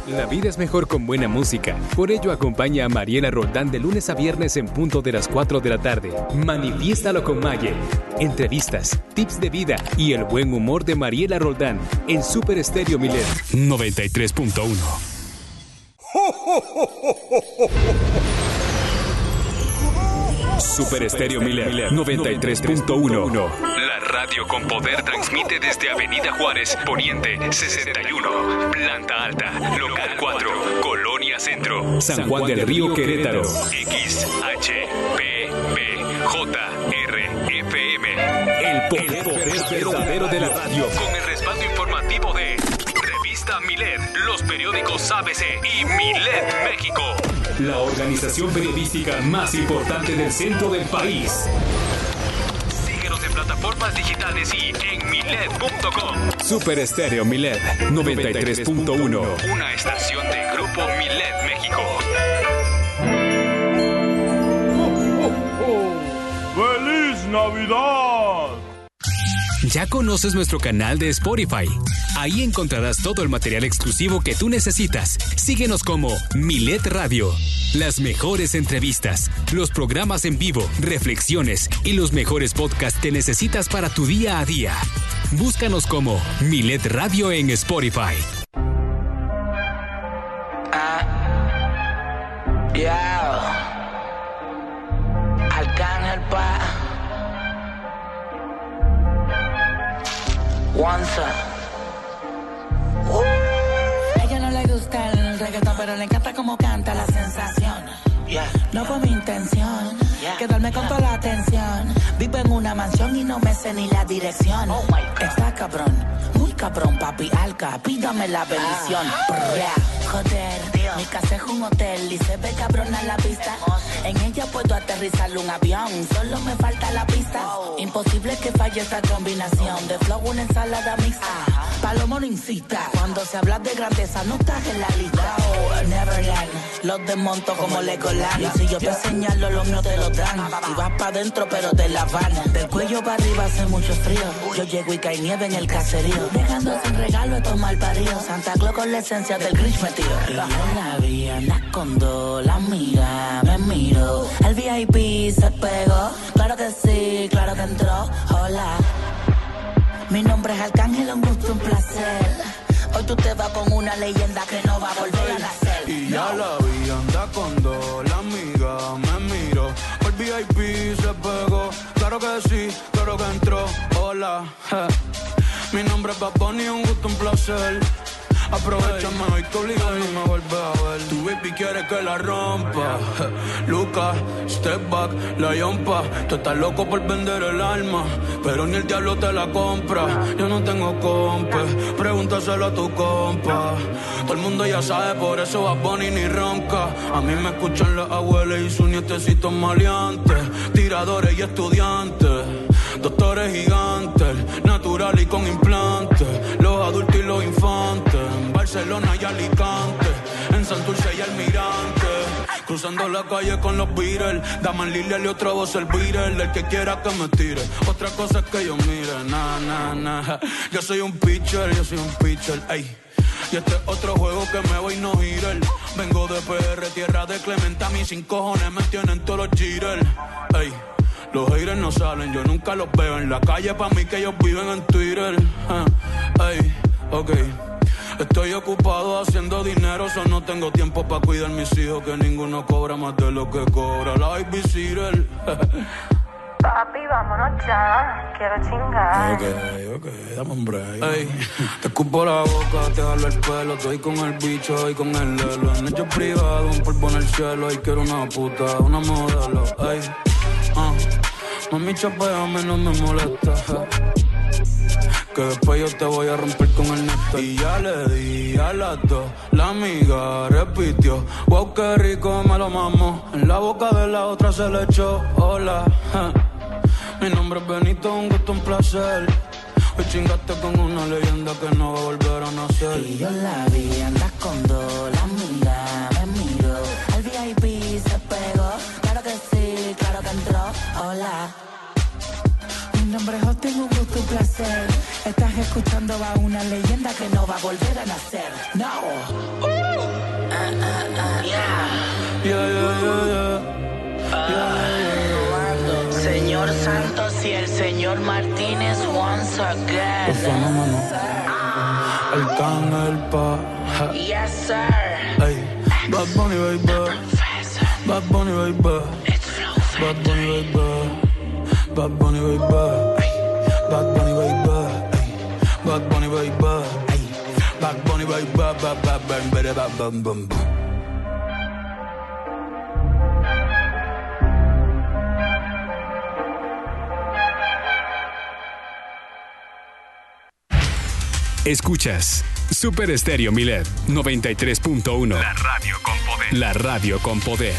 La vida es mejor con buena música. Por ello acompaña a Mariela Roldán de lunes a viernes en punto de las 4 de la tarde. Manifiéstalo con Maye. Entrevistas, tips de vida y el buen humor de Mariela Roldán en Super Estéreo Milet 93.1. Super Estéreo Milet 93.1. La radio con poder transmite desde Avenida Juárez, Poniente 61, Planta Alta, Local 4, Colonia Centro, San Juan del Río, Querétaro. XHPBJRFM. El poder verdadero de la radio. Con el respaldo informativo de Revista Milet, los periódicos ABC y Milet México. La organización periodística más importante del centro del país. Síguenos en plataformas digitales y en milet.com. Super Estéreo Milet 93.1. Una estación de Grupo Milet México. ¡Feliz Navidad! ¿Ya conoces nuestro canal de Spotify? Ahí encontrarás todo el material exclusivo que tú necesitas. Síguenos como Milet Radio. Las mejores entrevistas, los programas en vivo, reflexiones y los mejores podcasts que necesitas para tu día a día. Búscanos como Milet Radio en Spotify. Arcángel pa Onza. A ella no le gusta el reggaetón, pero le encanta como canta la sensación. No fue mi intención quedarme con toda la atención. Vivo en una mansión y no me sé ni la dirección. Está cabrón, muy cabrón, papi Alca, pídame la bendición. Joder, mi casa es un hotel y se ve cabrona la vista. En ella puedo aterrizar un avión, solo me falta la pista. Imposible que falle esta combinación de flow, una ensalada mixta. Palomo no incita, cuando se habla de grandeza no estás en la lista. Neverland, los desmonto como Legoland. Y si yo te señalo, los míos te lo dan. Y vas pa' dentro pero te la van. Del cuello para arriba hace mucho frío. Yo llego y cae nieve en el caserío, dejando sin regalo estos malparidos. Santa Claus con la esencia del Grinch metido. Y yo la vi, anda con dos, la amiga me miró. El VIP se pegó, claro que sí, claro que entró. Hola, mi nombre es Arcángel, un gusto, un placer. Hoy tú te vas con una leyenda que no va a volver a nacer. Y ya la vi, anda con dos, la amiga me miró. El VIP se pegó, claro que sí, claro que entró. Hola, mi nombre es Bad Bunny, un gusto, un placer. Aprovechame hoy que obligado y no me vuelve a ver. Tu baby quiere que la rompa. Lucas, step back, la yompa. Tú estás loco por vender el alma, pero ni el diablo te la compra. Yo no tengo compa, pregúntaselo a tu compa. Todo el mundo ya sabe, por eso Bad Bunny ni ronca. A mí me escuchan las abuelas y sus nietecitos maleantes. Tiradores y estudiantes, doctores gigantes, natural y con implantes. Los adultos y los infantes, en Barcelona y Alicante, en Santurce y Almirante. Cruzando la calle con los Beatles, Daman Lilial y otra voz el Beatle. El que quiera que me tire, otra cosa es que yo mire. Nah. Yo soy un pitcher, ey. Y este es otro juego que me voy no girar. Vengo de PR, tierra de Clemente. A mí sin cojones me tienen todos los jitters, ey. Los haters no salen, yo nunca los veo en la calle. Pa' mí que ellos viven en Twitter. Ey, ok. Estoy ocupado haciendo dinero, so no tengo tiempo pa' cuidar mis hijos, que ninguno cobra más de lo que cobra la babysitter. Papi, vámonos ya, quiero chingar. Ok, dame un break. Ey, te escupo la boca, te jalo el pelo, estoy con el bicho y con el lelo. En hecho privado, un polvo en el cielo, y quiero una puta, una modelo. Ey, mami, chapeame, no me molesta. Que después yo te voy a romper con el néctar. Y ya le di a las dos, la amiga repitió. Wow, qué rico me lo mamó. En la boca de la otra se le echó. Hola, mi nombre es Benito, un gusto, un placer. Hoy chingaste con una leyenda que no va a volver a nacer. Y yo la vi, andas con dos, la amiga me miró. El VIP se pegó, claro que sí, claro que entró. Hola, mi nombre es Justin, un gusto, un placer. Estás escuchando a una leyenda que no va a volver a nacer. No. Señor Santos y el señor Martínez once again. Los fenómenos. El can, el pa. Yes, sir. Ey. Bad Bunny, baby. Bad Bunny, baby. Bad Bunny, baby. Bad Bunny, baby. Bad Bunny, baby. Bad Bunny, baby. Bad Bunny, baby. Bad Bunny, baby. Escuchas Super Estéreo Milet 93.1. La radio con poder. La radio con poder.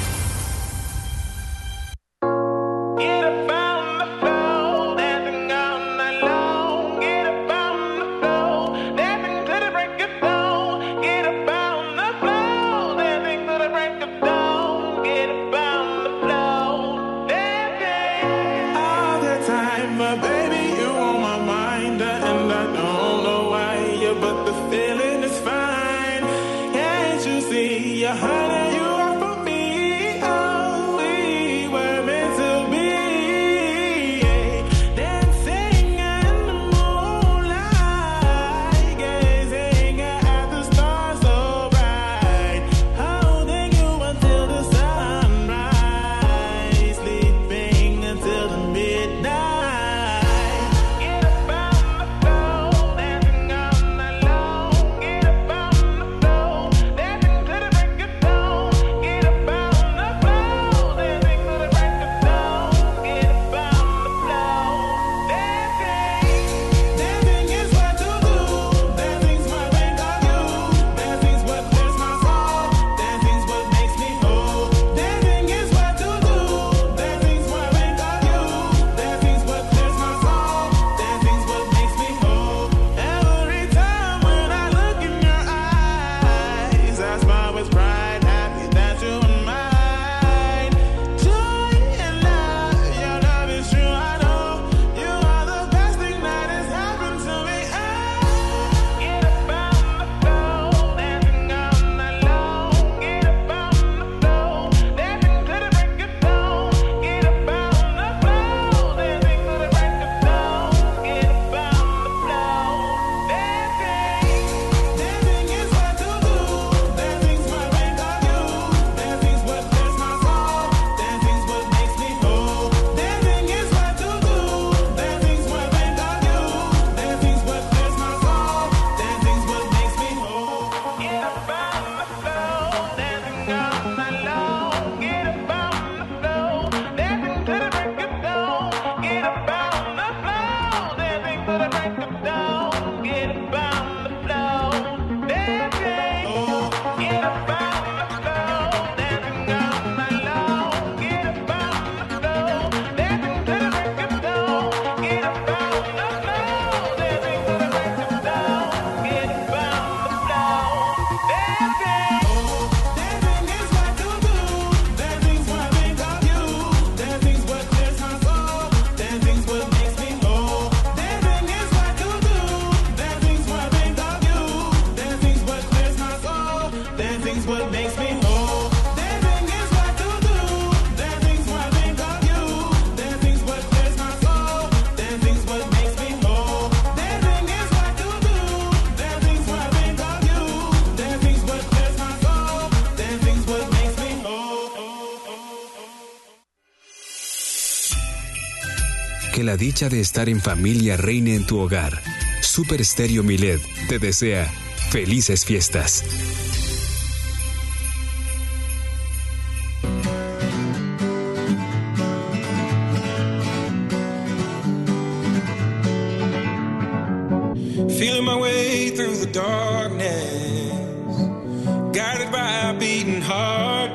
Que la dicha de estar en familia reine en tu hogar. Super Estéreo Milet te desea felices fiestas. Feeling my way through the darkness, guided by a beating heart.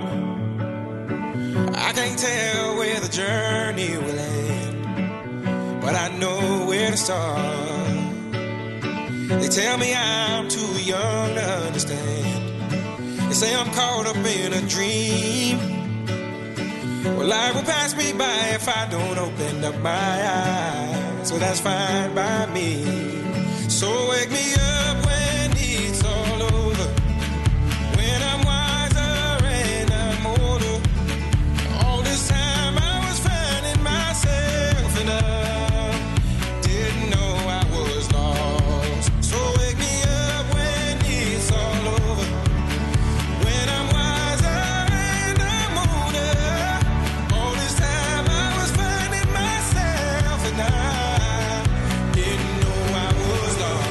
I can't tell where the journey will end, but I know where to start. They tell me I'm too young to understand. They say I'm caught up in a dream. Well, life will pass me by if I don't open up my eyes. so that's fine by me. So wake me up when it's all over, when I'm wiser and I'm older. All this time I was finding myself and I didn't know I was lost. So wake me up when it's all over, when I'm wiser and I'm older. All this time I was finding myself and I didn't know I was lost.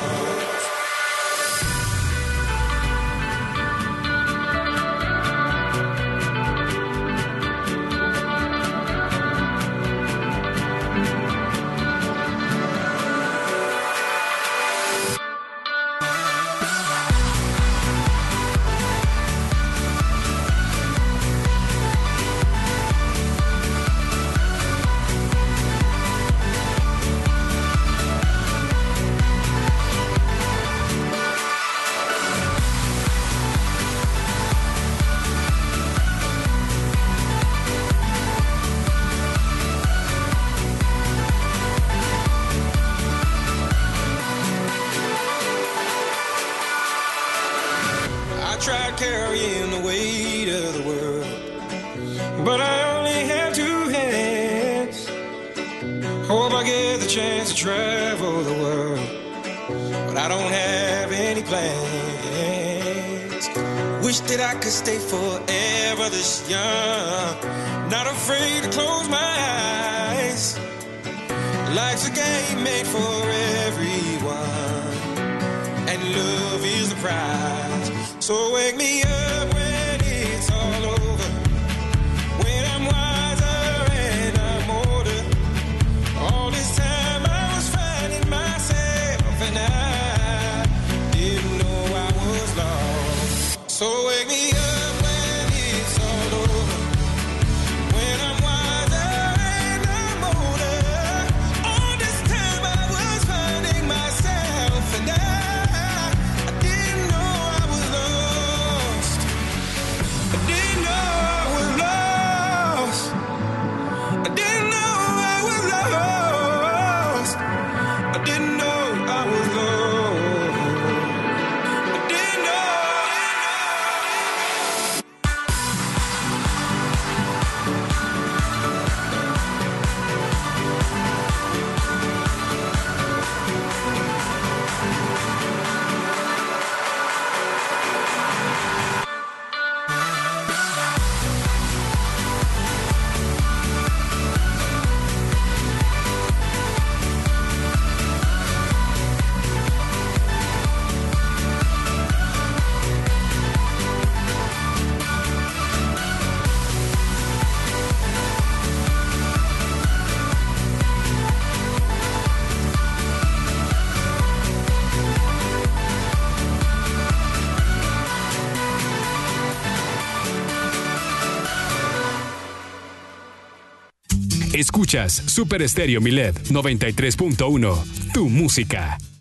I tried carrying the weight of the world, but I only have two hands. Hope I get the chance to travel the world, but I don't have any plans. Wish that I could stay forever this young, not afraid to close my eyes. Life's a game made for everyone, and love is the prize. So wake me up when it's all over, when I'm wiser and I'm older. All this time I was finding myself and I didn't know I was lost. So wake me up when it's all over, when I'm wiser and I'm older. All this time I was finding myself and I didn't know I was lost. I didn't know I was lost. I didn't know I was lost. I didn't know I was lost. I didn't know. Escuchas Super Estéreo Milet 93.1, tu música.